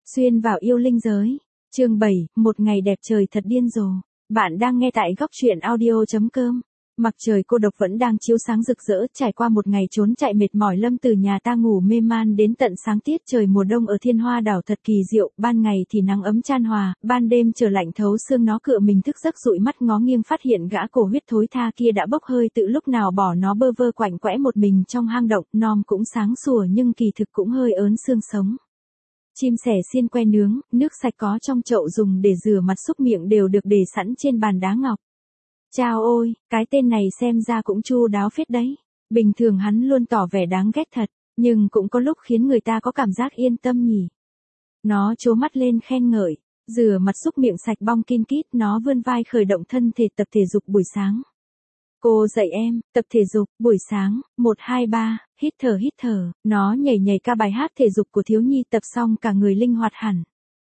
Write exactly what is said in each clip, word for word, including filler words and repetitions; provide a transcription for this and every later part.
Xuyên vào yêu linh giới. Chương bảy, một ngày đẹp trời thật điên rồ. Bạn đang nghe tại góc truyện audio chấm com. Mặt trời cô độc vẫn đang chiếu sáng rực rỡ, trải qua một ngày trốn chạy mệt mỏi, Lâm từ nhà ta ngủ mê man đến tận sáng. Tiết trời mùa đông ở Thiên Hoa đảo thật kỳ diệu, ban ngày thì nắng ấm chan hòa, ban đêm trời lạnh thấu xương. Nó cựa mình thức giấc dụi mắt ngó nghiêng, phát hiện gã cổ huyết thối tha kia đã bốc hơi từ lúc nào, bỏ nó bơ vơ quạnh quẽ một mình trong hang động. Nom cũng sáng sủa nhưng kỳ thực cũng hơi ớn xương sống. Chim sẻ xiên que nướng, nước sạch có trong chậu dùng để rửa mặt súc miệng đều được để sẵn trên bàn đá ngọc. Chao ôi, cái tên này xem ra cũng chu đáo phết đấy. Bình thường hắn luôn tỏ vẻ đáng ghét thật, nhưng cũng có lúc khiến người ta có cảm giác yên tâm nhỉ. Nó trố mắt lên khen ngợi, rửa mặt súc miệng sạch bong kin kít, nó vươn vai khởi động thân thể tập thể dục buổi sáng. Cô dạy em, tập thể dục, buổi sáng, một hai ba, hít thở hít thở, nó nhảy nhảy ca bài hát thể dục của thiếu nhi, tập xong cả người linh hoạt hẳn.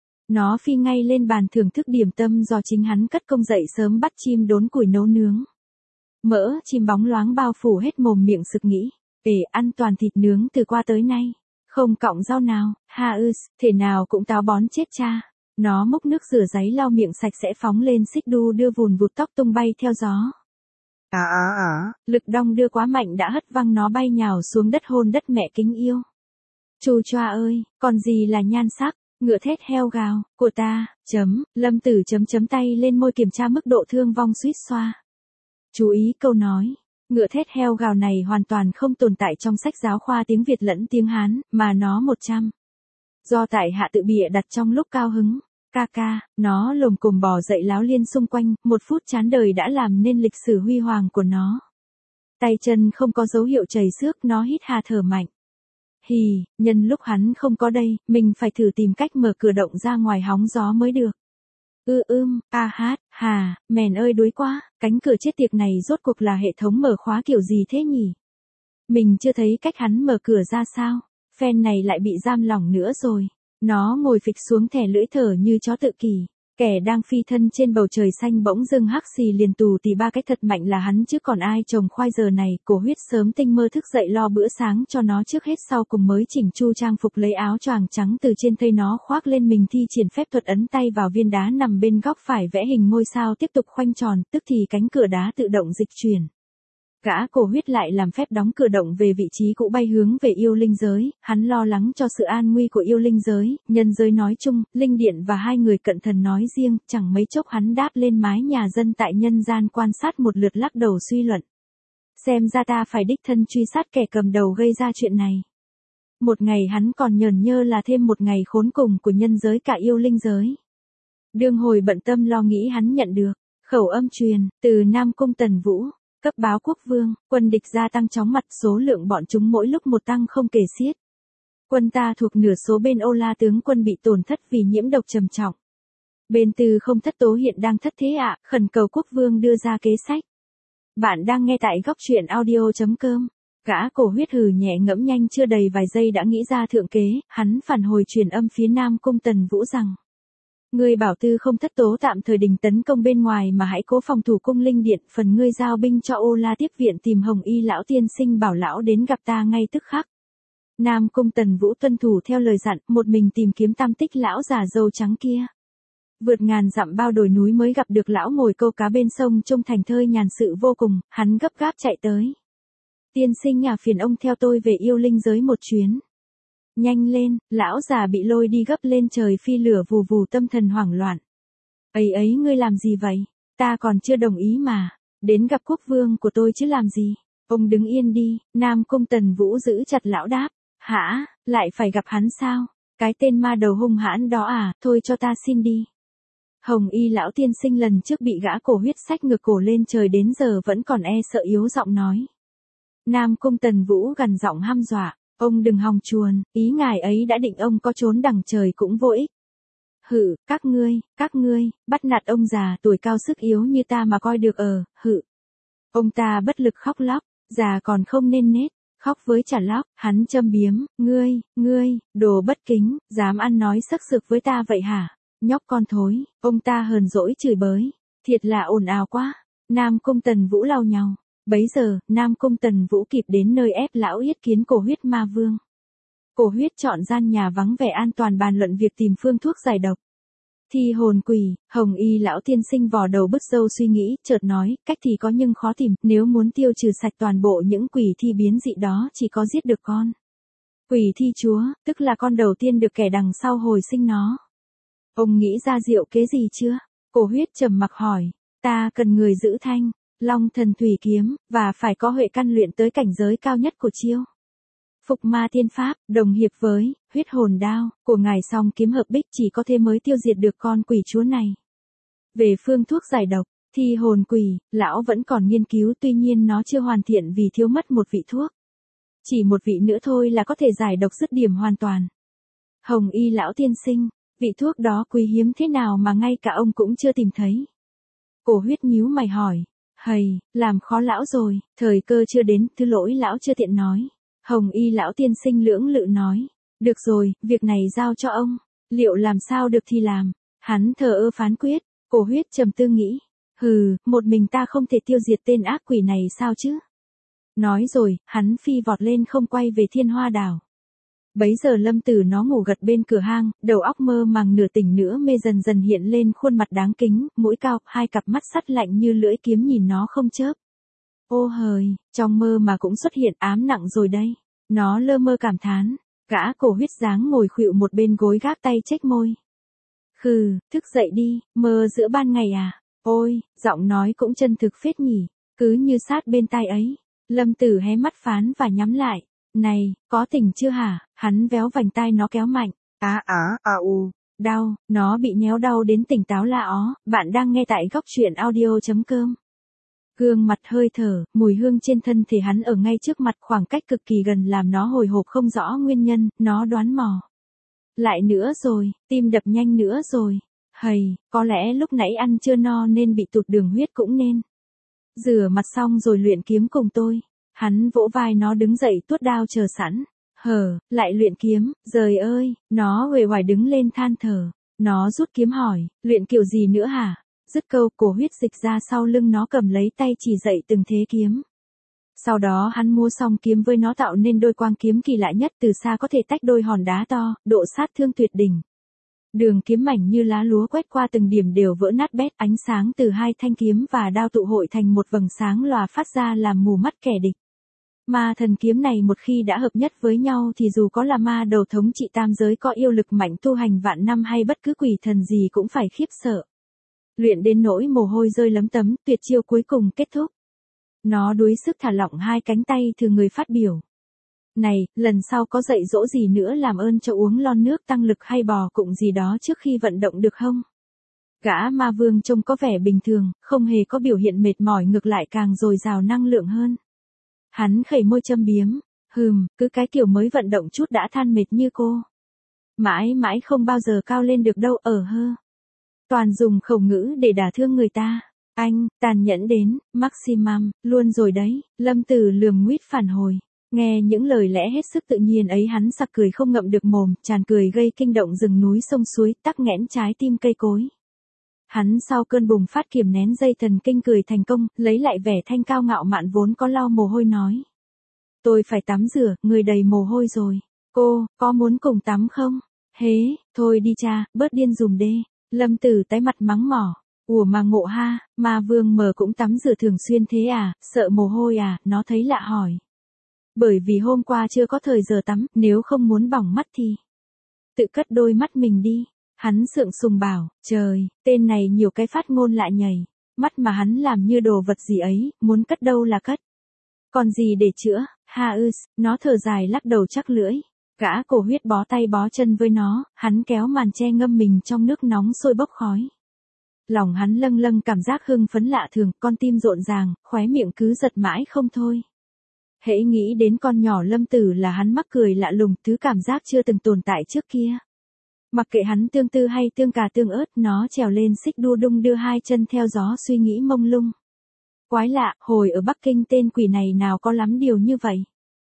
Nó phi ngay lên bàn thưởng thức điểm tâm do chính hắn cất công dậy sớm, bắt chim đốn củi nấu nướng. Mỡ chim bóng loáng bao phủ hết mồm miệng, sực nghĩ, ề ăn toàn thịt nướng từ qua tới nay, không cọng rau nào, ha ư, thể nào cũng táo bón chết cha. Nó múc nước rửa ráy lau miệng sạch sẽ, phóng lên xích đu đưa vùn vụt, tóc tung bay theo gió. À à à, lực đong đưa quá mạnh đã hất văng nó bay nhào xuống đất, hôn đất mẹ kính yêu. Chu choa ơi, còn gì là nhan sắc, ngựa thét heo gào, của ta, chấm, Lâm Tử chấm chấm tay lên môi kiểm tra mức độ thương vong, suýt xoa. Chú ý câu nói, ngựa thét heo gào này hoàn toàn không tồn tại trong sách giáo khoa tiếng Việt lẫn tiếng Hán, mà nó một trăm. Do tại hạ tự bịa đặt trong lúc cao hứng. Ca ca, nó lồm cồm bò dậy láo liên xung quanh, một phút chán đời đã làm nên lịch sử huy hoàng của nó. Tay chân không có dấu hiệu chảy xước, nó hít hà thở mạnh. Hì, nhân lúc hắn không có đây, mình phải thử tìm cách mở cửa động ra ngoài hóng gió mới được. Ư ưm, a hát, hà, mèn ơi đuối quá, cánh cửa chết tiệt này rốt cuộc là hệ thống mở khóa kiểu gì thế nhỉ? Mình chưa thấy cách hắn mở cửa ra sao, phen này lại bị giam lỏng nữa rồi. Nó ngồi phịch xuống, thẻ lưỡi thở như chó tự kỷ. Kẻ đang phi thân trên bầu trời xanh bỗng dưng hắc xì liền tù tì ba cái thật mạnh là hắn chứ còn ai trồng khoai giờ này. Cổ huyết sớm tinh mơ thức dậy lo bữa sáng cho nó trước hết sau cùng mới chỉnh chu trang phục, lấy áo choàng trắng từ trên thây nó khoác lên mình, thi triển phép thuật ấn tay vào viên đá nằm bên góc phải vẽ hình ngôi sao, tiếp tục khoanh tròn, tức thì cánh cửa đá tự động dịch chuyển. Gã cổ huyết lại làm phép đóng cửa động về vị trí cũ, bay hướng về yêu linh giới. Hắn lo lắng cho sự an nguy của yêu linh giới, nhân giới nói chung, linh điện và hai người cận thần nói riêng. Chẳng mấy chốc hắn đáp lên mái nhà dân tại nhân gian, quan sát một lượt, lắc đầu suy luận. Xem ra ta phải đích thân truy sát kẻ cầm đầu gây ra chuyện này. Một ngày hắn còn nhởn nhơ là thêm một ngày khốn cùng của nhân giới cả yêu linh giới. Đương hồi bận tâm lo nghĩ, hắn nhận được khẩu âm truyền từ Nam Cung Tần Vũ. Cấp báo quốc vương, quân địch gia tăng chóng mặt, số lượng bọn chúng mỗi lúc một tăng không kể xiết. Quân ta thuộc nửa số bên Ô La tướng quân bị tổn thất vì nhiễm độc trầm trọng. Bên Tư không thất tố hiện đang thất thế ạ, khẩn cầu quốc vương đưa ra kế sách. Bạn đang nghe tại góc truyện audio chấm com. Gã cổ huyết hừ nhẹ ngẫm nhanh, chưa đầy vài giây đã nghĩ ra thượng kế. Hắn phản hồi truyền âm phía Nam Cung Tần Vũ rằng: Ngươi bảo Tư không thất tố tạm thời đình tấn công bên ngoài mà hãy cố phòng thủ cung linh điện, phần ngươi giao binh cho Ô La tiếp viện, tìm Hồng Y lão tiên sinh, bảo lão đến gặp ta ngay tức khắc. Nam Cung Tần Vũ tuân thủ theo lời dặn, một mình tìm kiếm tam tích lão già râu trắng kia. Vượt ngàn dặm bao đồi núi mới gặp được lão ngồi câu cá bên sông, trông thành thơi nhàn sự vô cùng. Hắn gấp gáp chạy tới. Tiên sinh à, phiền ông theo tôi về yêu linh giới một chuyến. Nhanh lên, lão già bị lôi đi gấp lên trời phi lửa vù vù, tâm thần hoảng loạn. Ấy ấy, ngươi làm gì vậy? Ta còn chưa đồng ý mà. Đến gặp quốc vương của tôi chứ làm gì? Ông đứng yên đi. Nam Cung Tần Vũ giữ chặt lão đáp. Hả, lại phải gặp hắn sao? Cái tên ma đầu hung hãn đó à, thôi cho ta xin đi. Hồng Y lão tiên sinh lần trước bị gã cổ huyết xách ngược cổ lên trời, đến giờ vẫn còn e sợ, yếu giọng nói. Nam Cung Tần Vũ gằn giọng hăm dọa. Ông đừng hòng chuồn, ý ngài ấy đã định ông có trốn đằng trời cũng vô ích. Hự, các ngươi, các ngươi, bắt nạt ông già tuổi cao sức yếu như ta mà coi được ờ, hự. Ông ta bất lực khóc lóc, già còn không nên nết, khóc với chả lóc, hắn châm biếm, ngươi, ngươi, đồ bất kính, dám ăn nói sắc sược với ta vậy hả? Nhóc con thối, ông ta hờn dỗi chửi bới, thiệt là ồn ào quá. Nam Cung Tần Vũ lau nhau. Bấy giờ, Nam Cung Tần Vũ kịp đến nơi ép lão yết kiến cổ huyết ma vương. Cổ Huyết chọn gian nhà vắng vẻ an toàn bàn luận việc tìm phương thuốc giải độc. Thi hồn quỷ, Hồng Y lão tiên sinh vò đầu bứt râu suy nghĩ, chợt nói, cách thì có nhưng khó tìm, nếu muốn tiêu trừ sạch toàn bộ những quỷ thi biến dị đó chỉ có giết được con quỷ thi chúa, tức là con đầu tiên được kẻ đằng sau hồi sinh nó. Ông nghĩ ra diệu kế gì chưa? Cổ Huyết trầm mặc hỏi. Ta cần người giữ thanh, long thần thủy kiếm, và phải có huệ căn luyện tới cảnh giới cao nhất của chiêu Phục Ma Thiên Pháp, đồng hiệp với huyết hồn đao của ngài song kiếm hợp bích, chỉ có thế mới tiêu diệt được con quỷ chúa này. Về phương thuốc giải độc, thi hồn quỷ, lão vẫn còn nghiên cứu, tuy nhiên nó chưa hoàn thiện vì thiếu mất một vị thuốc. Chỉ một vị nữa thôi là có thể giải độc dứt điểm hoàn toàn. Hồng Y lão tiên sinh, vị thuốc đó quý hiếm thế nào mà ngay cả ông cũng chưa tìm thấy? Cổ Huyết nhíu mày hỏi. Hầy, làm khó lão rồi, thời cơ chưa đến, thứ lỗi lão chưa tiện nói. Hồng Y lão tiên sinh lưỡng lự nói. Được rồi, việc này giao cho ông. Liệu làm sao được thì làm. Hắn thờ ơ phán quyết. Cổ Huyết trầm tư nghĩ. Hừ, một mình ta không thể tiêu diệt tên ác quỷ này sao chứ? Nói rồi, hắn phi vọt lên không quay về Thiên Hoa Đảo. Bấy giờ Lâm Tử nó ngủ gật bên cửa hang, đầu óc mơ màng nửa tỉnh nửa mê, dần dần hiện lên khuôn mặt đáng kính, mũi cao, hai cặp mắt sắt lạnh như lưỡi kiếm nhìn nó không chớp. Ô hời, trong mơ mà cũng xuất hiện, ám nặng rồi đây. Nó lơ mơ cảm thán, gã Cổ Huyết dáng ngồi khuỵu một bên gối gác tay chếch môi. Khừ, thức dậy đi, mơ giữa ban ngày à? Ôi, giọng nói cũng chân thực phết nhỉ, cứ như sát bên tai ấy. Lâm Tử hé mắt phán và nhắm lại. Này, có tỉnh chưa hả? Hắn véo vành tai nó kéo mạnh. Á á, à u. Đau, nó bị nhéo đau đến tỉnh táo la ó. Bạn đang nghe tại góc truyện audio chấm com. Gương mặt hơi thở, mùi hương trên thân thể hắn ở ngay trước mặt, khoảng cách cực kỳ gần làm nó hồi hộp không rõ nguyên nhân, nó đoán mò. Lại nữa rồi, tim đập nhanh nữa rồi. Hầy, có lẽ lúc nãy ăn chưa no nên bị tụt đường huyết cũng nên. Rửa mặt xong rồi luyện kiếm cùng tôi. Hắn vỗ vai nó đứng dậy tuốt đao chờ sẵn. Hờ, lại luyện kiếm, giời ơi, nó uể oải đứng lên than thở. Nó rút kiếm hỏi, luyện kiểu gì nữa hả? Dứt câu, Cổ Huyết dịch ra sau lưng nó, cầm lấy tay chỉ dạy từng thế kiếm. Sau đó hắn mua xong kiếm với nó, tạo nên đôi quang kiếm kỳ lạ nhất, từ xa có thể tách đôi hòn đá to, độ sát thương tuyệt đỉnh. Đường kiếm mảnh như lá lúa quét qua từng điểm đều vỡ nát bét, ánh sáng từ hai thanh kiếm và đao tụ hội thành một vầng sáng lòa phát ra làm mù mắt kẻ địch. Ma thần kiếm này một khi đã hợp nhất với nhau thì dù có là ma đầu thống trị tam giới, có yêu lực mạnh tu hành vạn năm hay bất cứ quỷ thần gì cũng phải khiếp sợ. Luyện đến nỗi mồ hôi rơi lấm tấm, tuyệt chiêu cuối cùng kết thúc. Nó đuối sức thả lỏng hai cánh tay từ người phát biểu. Này, lần sau có dạy dỗ gì nữa làm ơn cho uống lon nước tăng lực hay bò cụng gì đó trước khi vận động được không? Gã ma vương trông có vẻ bình thường, không hề có biểu hiện mệt mỏi, ngược lại càng dồi dào năng lượng hơn. Hắn khẩy môi châm biếm, hừm, cứ cái kiểu mới vận động chút đã than mệt như cô. Mãi mãi không bao giờ cao lên được đâu ở hơ. Toàn dùng khẩu ngữ để đả thương người ta. Anh, tàn nhẫn đến, maximum, luôn rồi đấy. Lâm Tử lườm nguýt phản hồi. Nghe những lời lẽ hết sức tự nhiên ấy, hắn sặc cười không ngậm được mồm, tràn cười gây kinh động rừng núi sông suối, tắc nghẽn trái tim cây cối. Hắn sau cơn bùng phát kiềm nén dây thần kinh, cười thành công, lấy lại vẻ thanh cao ngạo mạn vốn có, lau mồ hôi nói. Tôi phải tắm rửa, người đầy mồ hôi rồi. Cô, có muốn cùng tắm không? Hế, thôi đi cha, bớt điên dùm đê. Lâm Tử tái mặt mắng mỏ. Ủa mà ngộ ha, ma vương mờ cũng tắm rửa thường xuyên thế à, sợ mồ hôi à, nó thấy lạ hỏi. Bởi vì hôm qua chưa có thời giờ tắm, nếu không muốn bỏng mắt thì tự cất đôi mắt mình đi. Hắn sượng sùng bảo, trời, tên này nhiều cái phát ngôn lạ nhảy. Mắt mà hắn làm như đồ vật gì ấy, muốn cất đâu là cất. Còn gì để chữa, ha ư, nó thở dài lắc đầu chắc lưỡi. Gã Cổ Huyết bó tay bó chân với nó, hắn kéo màn che ngâm mình trong nước nóng sôi bốc khói. Lòng hắn lâng lâng cảm giác hưng phấn lạ thường, con tim rộn ràng, khóe miệng cứ giật mãi không thôi. Hễ nghĩ đến con nhỏ Lâm Tử là hắn mắc cười lạ lùng, thứ cảm giác chưa từng tồn tại trước kia. Mặc kệ hắn tương tư hay tương cà tương ớt, nó trèo lên xích đu đung đưa hai chân theo gió suy nghĩ mông lung. Quái lạ, hồi ở Bắc Kinh tên quỷ này nào có lắm điều như vậy.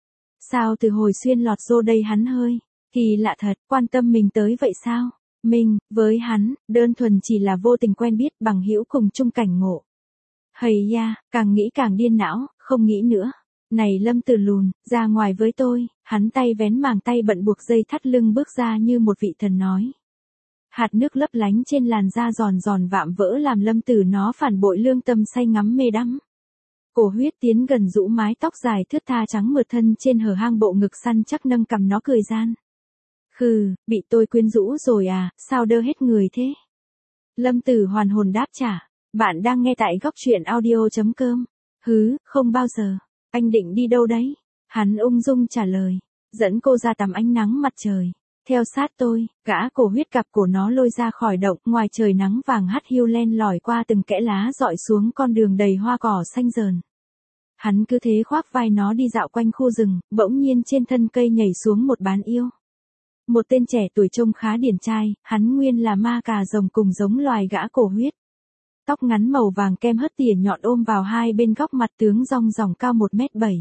Sao từ hồi xuyên lọt vô đây hắn hơi, thì lạ thật, quan tâm mình tới vậy sao? Mình, với hắn, đơn thuần chỉ là vô tình quen biết, bằng hữu cùng chung cảnh ngộ. Hầy ya, càng nghĩ càng điên não, không nghĩ nữa. Này Lâm Tử lùn, ra ngoài với tôi, hắn tay vén màng tay bận buộc dây thắt lưng bước ra như một vị thần nói. Hạt nước lấp lánh trên làn da giòn giòn vạm vỡ làm Lâm Tử nó phản bội lương tâm say ngắm mê đắm. Cổ Huyết tiến gần rũ mái tóc dài thướt tha trắng mượt thân trên hở hang bộ ngực săn chắc nâng cằm nó cười gian. Khừ, bị tôi quyến rũ rồi à, sao đơ hết người thế? Lâm Tử hoàn hồn đáp trả. Bạn đang nghe tại góc truyện audio.com. Hứ, không bao giờ. Anh định đi đâu đấy? Hắn ung dung trả lời. Dẫn cô ra tắm ánh nắng mặt trời. Theo sát tôi, gã Cổ Huyết cặp cổ nó lôi ra khỏi động, ngoài trời nắng vàng hắt hiu len lỏi qua từng kẽ lá dọi xuống con đường đầy hoa cỏ xanh rờn. Hắn cứ thế khoác vai nó đi dạo quanh khu rừng, bỗng nhiên trên thân cây nhảy xuống một bán yêu. Một tên trẻ tuổi trông khá điển trai, hắn nguyên là ma cà rồng cùng giống loài gã Cổ Huyết. Tóc ngắn màu vàng kem hớt tỉa nhọn ôm vào hai bên góc mặt tướng rong ròng cao một mét bảy.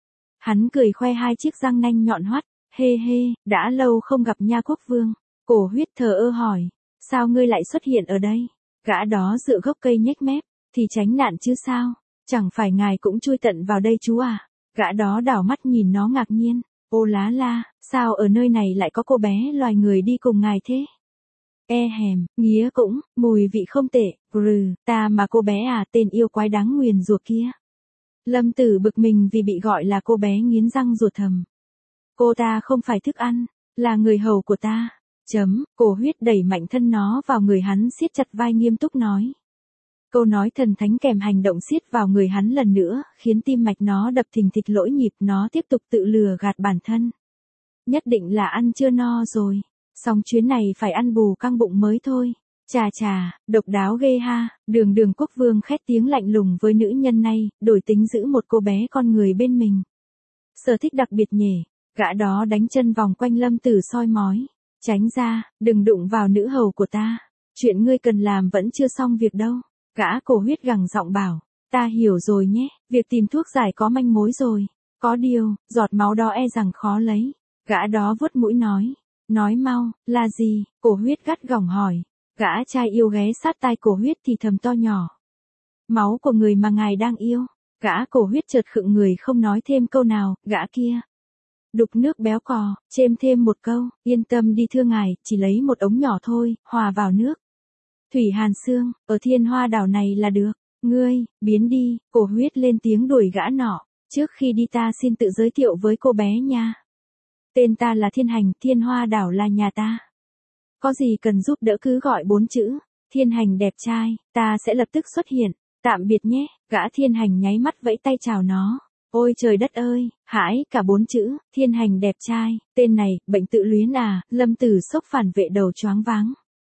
Hắn cười khoe hai chiếc răng nanh nhọn hoắt, hê hê, đã lâu không gặp nha quốc vương. Cổ Huyết thờ ơ hỏi, sao ngươi lại xuất hiện ở đây? Gã đó dựa gốc cây nhếch mép, thì tránh nạn chứ sao? Chẳng phải ngài cũng chui tận vào đây chú à? Gã đó đảo mắt nhìn nó ngạc nhiên, ô lá la, sao ở nơi này lại có cô bé loài người đi cùng ngài thế? E hèm, nghía cũng, mùi vị không tệ, rừ, ta mà cô bé à, tên yêu quái đáng nguyền rủa kia. Lâm Tử bực mình vì bị gọi là cô bé nghiến răng rủa thầm. Cô ta không phải thức ăn, là người hầu của ta. Chấm, Cổ Huyết đẩy mạnh thân nó vào người hắn siết chặt vai nghiêm túc nói. Câu nói thần thánh kèm hành động siết vào người hắn lần nữa, khiến tim mạch nó đập thình thịch lỗi nhịp, nó tiếp tục tự lừa gạt bản thân. Nhất định là ăn chưa no rồi, xong chuyến này phải ăn bù căng bụng mới thôi. Chà chà, độc đáo ghê ha, Đường Đường quốc vương khét tiếng lạnh lùng với nữ nhân này, đổi tính giữ một cô bé con người bên mình. Sở thích đặc biệt nhỉ, gã đó đánh chân vòng quanh Lâm Tử soi mói. Tránh ra, đừng đụng vào nữ hầu của ta. Chuyện ngươi cần làm vẫn chưa xong việc đâu. Gã Cổ Huyết gằn giọng bảo, ta hiểu rồi nhé, việc tìm thuốc giải có manh mối rồi. Có điều, giọt máu đó e rằng khó lấy. Gã đó vuốt mũi nói, nói mau, là gì? Cổ Huyết gắt gỏng hỏi. Gã trai yêu ghé sát tai Cổ Huyết thì thầm to nhỏ. Máu của người mà ngài đang yêu. Gã Cổ Huyết chợt khựng người không nói thêm câu nào, gã kia. Đục nước béo cò, chêm thêm một câu, yên tâm đi thưa ngài, chỉ lấy một ống nhỏ thôi, hòa vào nước. Thủy Hàn Sương, ở Thiên Hoa đảo này là được. Ngươi, biến đi, Cổ Huyết lên tiếng đuổi gã nọ. Trước khi đi ta xin tự giới thiệu với cô bé nha. Tên ta là Thiên Hành, Thiên Hoa đảo là nhà ta. Có gì cần giúp đỡ cứ gọi bốn chữ. Thiên Hành đẹp trai, ta sẽ lập tức xuất hiện. Tạm biệt nhé, gã Thiên Hành nháy mắt vẫy tay chào nó. Ôi trời đất ơi, hãi, cả bốn chữ, Thiên Hành đẹp trai, tên này, bệnh tự luyến à, Lâm Tử sốc phản vệ đầu choáng váng.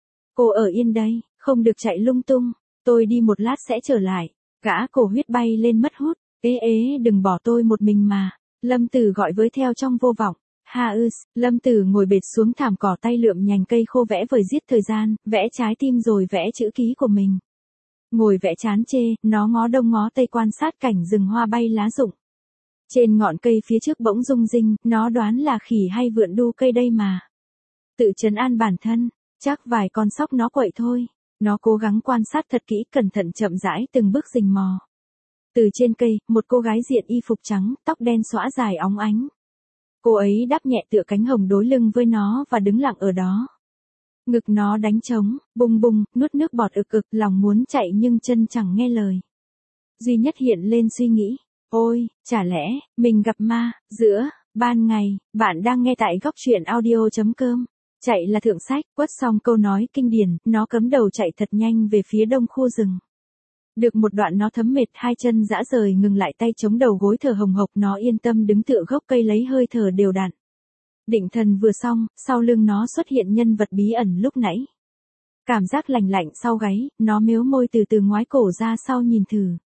Cô ở yên đây, không được chạy lung tung, tôi đi một lát sẽ trở lại. Gã Cổ Huyết bay lên mất hút, ế ế đừng bỏ tôi một mình mà. Lâm Tử gọi với theo trong vô vọng. Ha ư, Lâm Tử ngồi bệt xuống thảm cỏ tay lượm nhành cây khô vẽ vời giết thời gian, vẽ trái tim rồi vẽ chữ ký của mình. Ngồi vẽ chán chê, nó ngó đông ngó tây quan sát cảnh rừng hoa bay lá rụng. Trên ngọn cây phía trước bỗng rung rinh, nó đoán là khỉ hay vượn đu cây đây mà. Tự trấn an bản thân, chắc vài con sóc nó quậy thôi. Nó cố gắng quan sát thật kỹ, cẩn thận chậm rãi từng bước rình mò. Từ trên cây, một cô gái diện y phục trắng, tóc đen xõa dài óng ánh. Cô ấy đáp nhẹ tựa cánh hồng đối lưng với nó và đứng lặng ở đó. Ngực nó đánh trống, bùng bùng, nuốt nước bọt ực ực, lòng muốn chạy nhưng chân chẳng nghe lời. Duy nhất hiện lên suy nghĩ. Ôi, chả lẽ, mình gặp ma, giữa, ban ngày, bạn đang nghe tại góc truyện audio.com. Chạy là thượng sách, quất xong câu nói kinh điển, nó cấm đầu chạy thật nhanh về phía đông khu rừng. Được một đoạn nó thấm mệt, hai chân dã rời ngừng lại, tay chống đầu gối thở hồng hộc, nó yên tâm đứng tựa gốc cây lấy hơi thở đều đặn. Định thần vừa xong, sau lưng nó xuất hiện nhân vật bí ẩn lúc nãy. Cảm giác lành lạnh sau gáy, nó mếu môi từ từ ngoái cổ ra sau nhìn thử.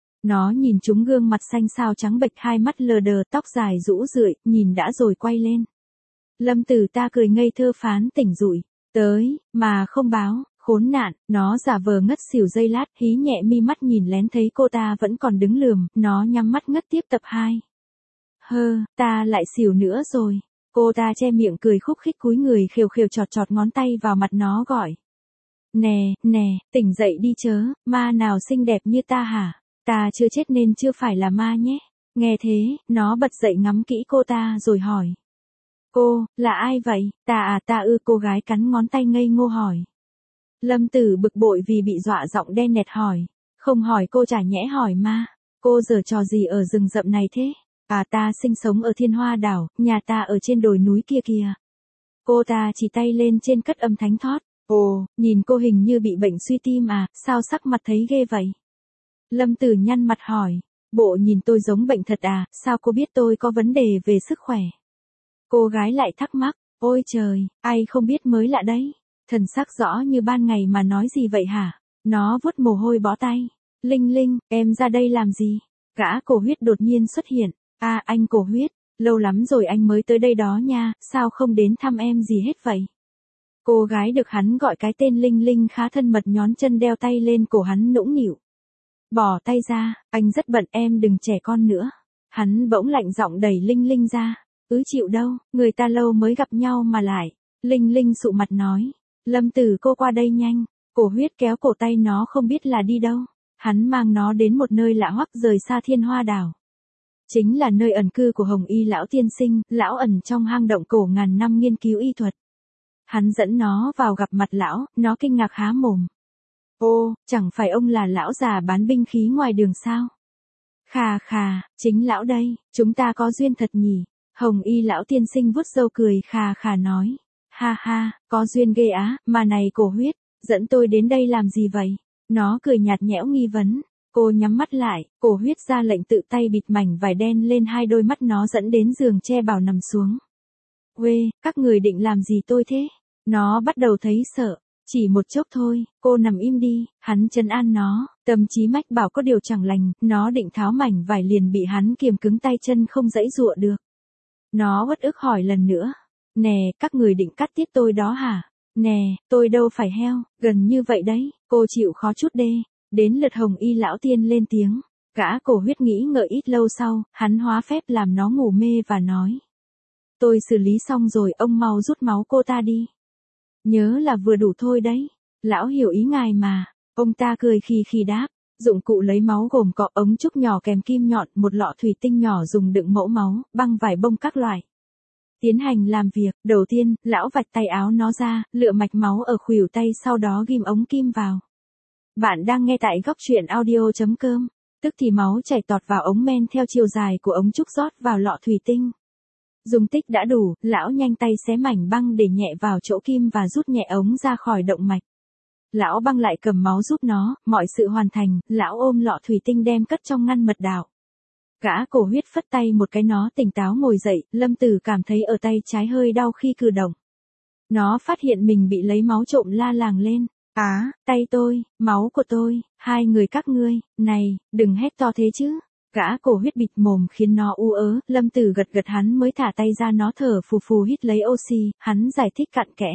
Nó nhìn chúng gương mặt xanh xao trắng bệch, hai mắt lờ đờ, tóc dài rũ rượi, nhìn đã rồi quay lên. Lâm Tử ta cười ngây thơ phán tỉnh rụi, tới, mà không báo, khốn nạn, nó giả vờ ngất xỉu giây lát, hí nhẹ mi mắt nhìn lén thấy cô ta vẫn còn đứng lườm, nó nhắm mắt ngất tiếp tập hai. Hơ, ta lại xỉu nữa rồi. Cô ta che miệng cười khúc khích cúi người khều khều chọt chọt ngón tay vào mặt nó gọi. Nè, nè, tỉnh dậy đi chớ, ma nào xinh đẹp như ta hả? Ta chưa chết nên chưa phải là ma nhé. Nghe thế, nó bật dậy ngắm kỹ cô ta rồi hỏi. Cô, là ai vậy? Ta à ta ư, cô gái cắn ngón tay ngây ngô hỏi. Lâm Tử bực bội vì bị dọa giọng đen nẹt hỏi. Không hỏi cô chả nhẽ hỏi ma. Cô giở trò gì ở rừng rậm này thế? À ta sinh sống ở Thiên Hoa Đảo, nhà ta ở trên đồi núi kia kìa. Cô ta chỉ tay lên trên cất âm thánh thót. Ồ, nhìn cô hình như bị bệnh suy tim à, sao sắc mặt thấy ghê vậy? Lâm Tử nhăn mặt hỏi. Bộ nhìn tôi giống bệnh thật à, sao cô biết tôi có vấn đề về sức khỏe? Cô gái lại thắc mắc. Ôi trời, ai không biết mới lạ đấy. Thần sắc rõ như ban ngày mà nói gì vậy hả? Nó vuốt mồ hôi bó tay. Linh Linh, em ra đây làm gì? Gã Cổ Huyết đột nhiên xuất hiện. À anh Cổ Huyết, lâu lắm rồi anh mới tới đây đó nha, sao không đến thăm em gì hết vậy? Cô gái được hắn gọi cái tên Linh Linh khá thân mật nhón chân đeo tay lên cổ hắn nũng nịu. Bỏ tay ra, anh rất bận, em đừng trẻ con nữa. Hắn bỗng lạnh giọng đẩy Linh Linh ra. Ứ chịu đâu, người ta lâu mới gặp nhau mà lại. Linh Linh sụ mặt nói. Lâm Tử cô qua đây nhanh. Cổ Huyết kéo cổ tay nó không biết là đi đâu. Hắn mang nó đến một nơi lạ hoắc rời xa Thiên Hoa Đảo. Chính là nơi ẩn cư của Hồng Y lão tiên sinh, lão ẩn trong hang động cổ ngàn năm nghiên cứu y thuật. Hắn dẫn nó vào gặp mặt lão, nó kinh ngạc há mồm. Ô, chẳng phải ông là lão già bán binh khí ngoài đường sao? Khà khà, chính lão đây, chúng ta có duyên thật nhỉ. Hồng Y lão tiên sinh vuốt râu cười khà khà nói. Ha ha, có duyên ghê á, mà này Cổ Huyết, dẫn tôi đến đây làm gì vậy? Nó cười nhạt nhẽo nghi vấn. Cô nhắm mắt lại, Cổ Huyết ra lệnh tự tay bịt mảnh vải đen lên hai đôi mắt nó dẫn đến giường che bảo nằm xuống. Uê, các người định làm gì tôi thế? Nó bắt đầu thấy sợ. Chỉ một chốc thôi, cô nằm im đi, hắn trấn an nó, tâm trí mách bảo có điều chẳng lành, nó định tháo mảnh vải liền bị hắn kiềm cứng tay chân không dãy dụa được. Nó uất ức hỏi lần nữa. Nè, các người định cắt tiết tôi đó hả? Nè, tôi đâu phải heo, gần như vậy đấy, cô chịu khó chút đê. Đến lượt Hồng Y lão tiên lên tiếng. Gã Cổ Huyết nghĩ ngợi ít lâu sau, hắn hóa phép làm nó ngủ mê và nói. Tôi xử lý xong rồi, ông mau rút máu cô ta đi. Nhớ là vừa đủ thôi đấy. Lão hiểu ý ngài mà. Ông ta cười khì khì đáp. Dụng cụ lấy máu gồm có ống trúc nhỏ kèm kim nhọn, một lọ thủy tinh nhỏ dùng đựng mẫu máu, băng vải bông các loại. Tiến hành làm việc, đầu tiên, lão vạch tay áo nó ra, lựa mạch máu ở khuỷu tay sau đó ghim ống kim vào. Bạn đang nghe tại góc truyện audio chấm com. Tức thì máu chảy tọt vào ống men theo chiều dài của ống trúc rót vào lọ thủy tinh. Dung tích đã đủ, lão nhanh tay xé mảnh băng để nhẹ vào chỗ kim và rút nhẹ ống ra khỏi động mạch. Lão băng lại cầm máu giúp nó, mọi sự hoàn thành, lão ôm lọ thủy tinh đem cất trong ngăn mật đạo. Gã Cổ Huyết phất tay một cái nó tỉnh táo ngồi dậy, Lâm Tử cảm thấy ở tay trái hơi đau khi cử động. Nó phát hiện mình bị lấy máu trộm la làng lên. Á, tay tôi, máu của tôi, hai người các ngươi, này, đừng hét to thế chứ. Gã Cổ Huyết bịt mồm khiến nó u ớ, Lâm Tử gật gật hắn mới thả tay ra nó thở phù phù hít lấy oxy, hắn giải thích cặn kẽ.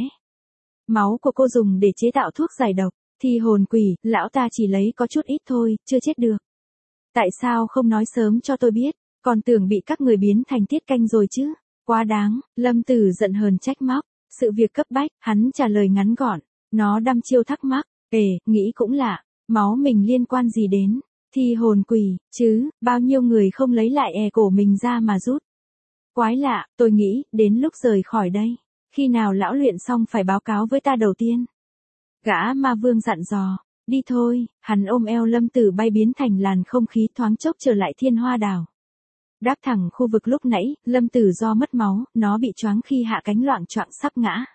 Máu của cô dùng để chế tạo thuốc giải độc, thì hồn quỷ, lão ta chỉ lấy có chút ít thôi, chưa chết được. Tại sao không nói sớm cho tôi biết, còn tưởng bị các người biến thành tiết canh rồi chứ, quá đáng, Lâm Tử giận hờn trách móc, sự việc cấp bách, hắn trả lời ngắn gọn, nó đăm chiêu thắc mắc, ề, nghĩ cũng lạ, máu mình liên quan gì đến, thì hồn quỷ, chứ, bao nhiêu người không lấy lại e cổ mình ra mà rút. Quái lạ, tôi nghĩ, đến lúc rời khỏi đây, khi nào lão luyện xong phải báo cáo với ta đầu tiên. Gã Ma Vương dặn dò. Đi thôi, hắn ôm eo Lâm Tử bay biến thành làn không khí thoáng chốc trở lại Thiên Hoa Đảo. Đáp thẳng khu vực lúc nãy, Lâm Tử do mất máu, nó bị choáng khi hạ cánh loạng choạng sắp ngã.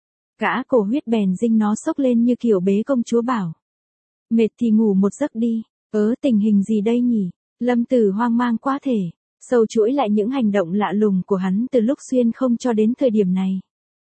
Gã Cổ Huyết bèn dinh nó xốc lên như kiểu bế công chúa bảo. Mệt thì ngủ một giấc đi, ớ tình hình gì đây nhỉ? Lâm Tử hoang mang quá thể, sâu chuỗi lại những hành động lạ lùng của hắn từ lúc xuyên không cho đến thời điểm này.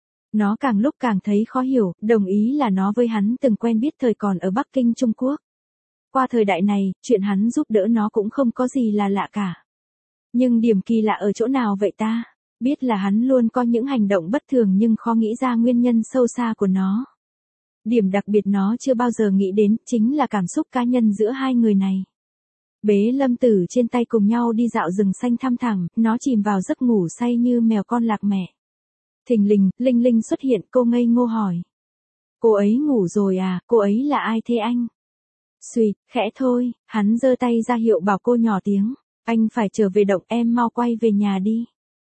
Nó càng lúc càng thấy khó hiểu, đồng ý là nó với hắn từng quen biết thời còn ở Bắc Kinh Trung Quốc. Qua thời đại này, chuyện hắn giúp đỡ nó cũng không có gì là lạ cả. Nhưng điểm kỳ lạ ở chỗ nào vậy ta? Biết là hắn luôn có những hành động bất thường nhưng khó nghĩ ra nguyên nhân sâu xa của nó. Điểm đặc biệt nó chưa bao giờ nghĩ đến chính là cảm xúc cá nhân giữa hai người này. Bế Lâm Tử trên tay cùng nhau đi dạo rừng xanh thăm thẳm, nó chìm vào giấc ngủ say như mèo con lạc mẹ. Thình lình, Linh Linh xuất hiện, cô ngây ngô hỏi. Cô ấy ngủ rồi à, cô ấy là ai thế anh? Xùi, khẽ thôi, hắn giơ tay ra hiệu bảo cô nhỏ tiếng. Anh phải trở về động, em mau quay về nhà đi.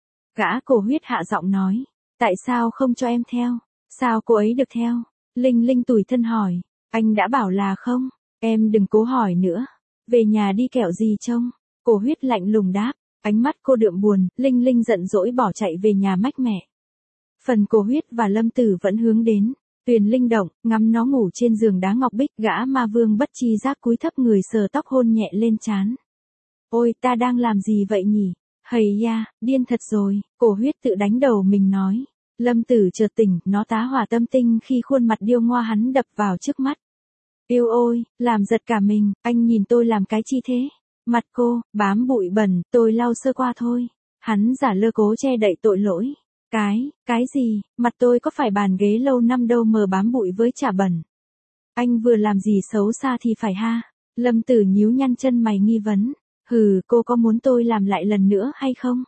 Gã cổ huyết hạ giọng nói. Tại sao không cho em theo? Sao cô ấy được theo? Linh Linh tủi thân hỏi. Anh đã bảo là không. Em đừng cố hỏi nữa. Về nhà đi kẻo gì trông. Cổ huyết lạnh lùng đáp. Ánh mắt cô đượm buồn, Linh Linh giận dỗi bỏ chạy về nhà mách mẹ. Phần cổ huyết và Lâm Tử vẫn hướng đến. Tuyền Linh động, ngắm nó ngủ trên giường đá ngọc bích, gã ma vương bất chi giác cúi thấp người sờ tóc hôn nhẹ lên trán. Ôi, ta đang làm gì vậy nhỉ? Hầy ya, điên thật rồi, cổ huyết tự đánh đầu mình nói. Lâm Tử chợt tỉnh, nó tá hỏa tâm tinh khi khuôn mặt điêu ngoa hắn đập vào trước mắt. Yêu ôi, làm giật cả mình, anh nhìn tôi làm cái chi thế? Mặt cô, bám bụi bẩn, tôi lau sơ qua thôi. Hắn giả lơ cố che đậy tội lỗi. Cái, cái gì, mặt tôi có phải bàn ghế lâu năm đâu mờ bám bụi với chả bẩn. Anh vừa làm gì xấu xa thì phải ha. Lâm Tử nhíu nhăn chân mày nghi vấn. Hừ, cô có muốn tôi làm lại lần nữa hay không?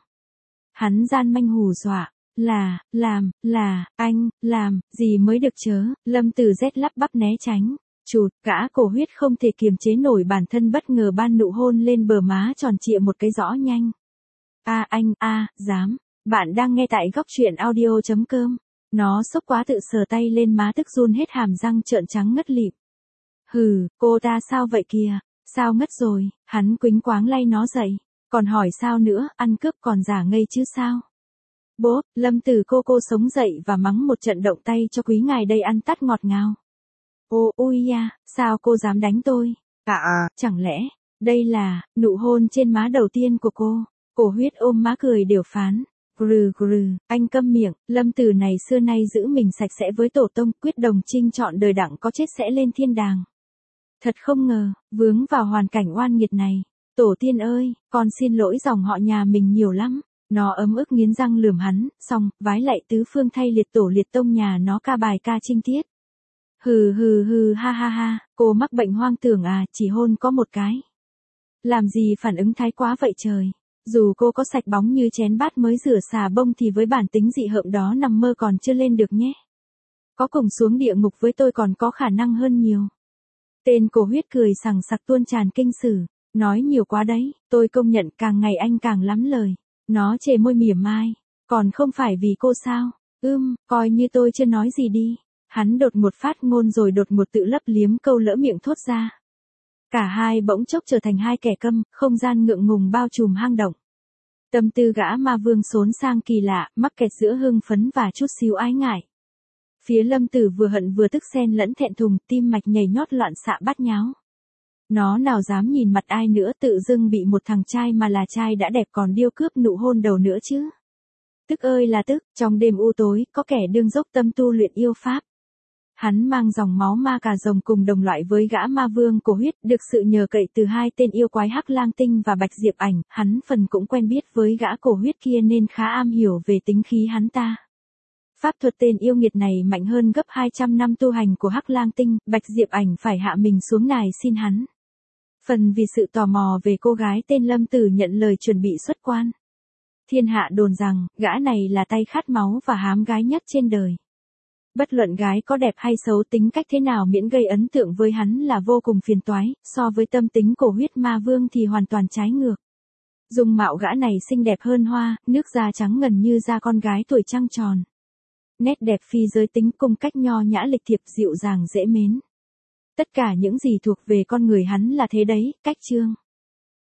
Hắn gian manh hù dọa. Là, làm, là, anh, làm, gì mới được chớ. Lâm Tử rét lắp bắp né tránh. Chụt, gã cổ huyết không thể kiềm chế nổi bản thân bất ngờ ban nụ hôn lên bờ má tròn trịa một cái rõ nhanh. A à, anh, a, à, dám. Bạn đang nghe tại góc truyện audio chấm com. Nó sốc quá tự sờ tay lên má tức run hết hàm răng trợn trắng ngất lịm. Hừ, cô ta sao vậy kìa? Sao ngất rồi? Hắn quĩnh quáng lay nó dậy. Còn hỏi sao nữa, ăn cướp còn giả ngây chứ sao? Bốp, Lâm Tử cô cô sống dậy và mắng một trận động tay cho quý ngài đây ăn tắt ngọt ngào. Ô ui ya, sao cô dám đánh tôi? À à, chẳng lẽ, đây là, nụ hôn trên má đầu tiên của cô? Cổ huyết ôm má cười đều phán. Grừ grừ, anh câm miệng, Lâm Tử này xưa nay giữ mình sạch sẽ với tổ tông, quyết đồng trinh chọn đời đặng có chết sẽ lên thiên đàng. Thật không ngờ, vướng vào hoàn cảnh oan nghiệt này. Tổ tiên ơi, con xin lỗi dòng họ nhà mình nhiều lắm. Nó ấm ức nghiến răng lườm hắn, xong, vái lạy tứ phương thay liệt tổ liệt tông nhà nó ca bài ca trinh tiết. Hừ hừ hừ ha ha ha, cô mắc bệnh hoang tưởng à, chỉ hôn có một cái. Làm gì phản ứng thái quá vậy trời. Dù cô có sạch bóng như chén bát mới rửa xà bông thì với bản tính dị hợm đó nằm mơ còn chưa lên được nhé. Có cùng xuống địa ngục với tôi còn có khả năng hơn nhiều. Tên cổ huyết cười sằng sặc tuôn tràn kinh sử. Nói nhiều quá đấy, tôi công nhận càng ngày anh càng lắm lời. Nó chề môi mỉa mai. Còn không phải vì cô sao? Ưm, coi như tôi chưa nói gì đi. Hắn đột một phát ngôn rồi đột một tự lấp liếm câu lỡ miệng thốt ra. Cả hai bỗng chốc trở thành hai kẻ câm, không gian ngượng ngùng bao trùm hang động. Tâm tư gã ma vương xốn sang kỳ lạ, mắc kẹt giữa hưng phấn và chút xíu ái ngại. Phía Lâm Tử vừa hận vừa tức xen lẫn thẹn thùng, tim mạch nhảy nhót loạn xạ bát nháo. Nó nào dám nhìn mặt ai nữa, tự dưng bị một thằng trai mà là trai đã đẹp còn điêu cướp nụ hôn đầu nữa chứ. Tức ơi là tức, trong đêm u tối, có kẻ đương dốc tâm tu luyện yêu pháp. Hắn mang dòng máu ma cà rồng cùng đồng loại với gã ma vương cổ huyết, được sự nhờ cậy từ hai tên yêu quái Hắc Lang Tinh và Bạch Diệp Ảnh, hắn phần cũng quen biết với gã cổ huyết kia nên khá am hiểu về tính khí hắn ta. Pháp thuật tên yêu nghiệt này mạnh hơn gấp hai trăm năm tu hành của Hắc Lang Tinh, Bạch Diệp Ảnh phải hạ mình xuống nài xin hắn. Phần vì sự tò mò về cô gái tên Lâm Tử nhận lời chuẩn bị xuất quan. Thiên hạ đồn rằng, gã này là tay khát máu và hám gái nhất trên đời. Bất luận gái có đẹp hay xấu tính cách thế nào miễn gây ấn tượng với hắn là vô cùng phiền toái, so với tâm tính cổ huyết ma vương thì hoàn toàn trái ngược. Dung mạo gã này xinh đẹp hơn hoa, nước da trắng ngần như da con gái tuổi trăng tròn. Nét đẹp phi giới tính cung cách nho nhã lịch thiệp dịu dàng dễ mến. Tất cả những gì thuộc về con người hắn là thế đấy, cách trương.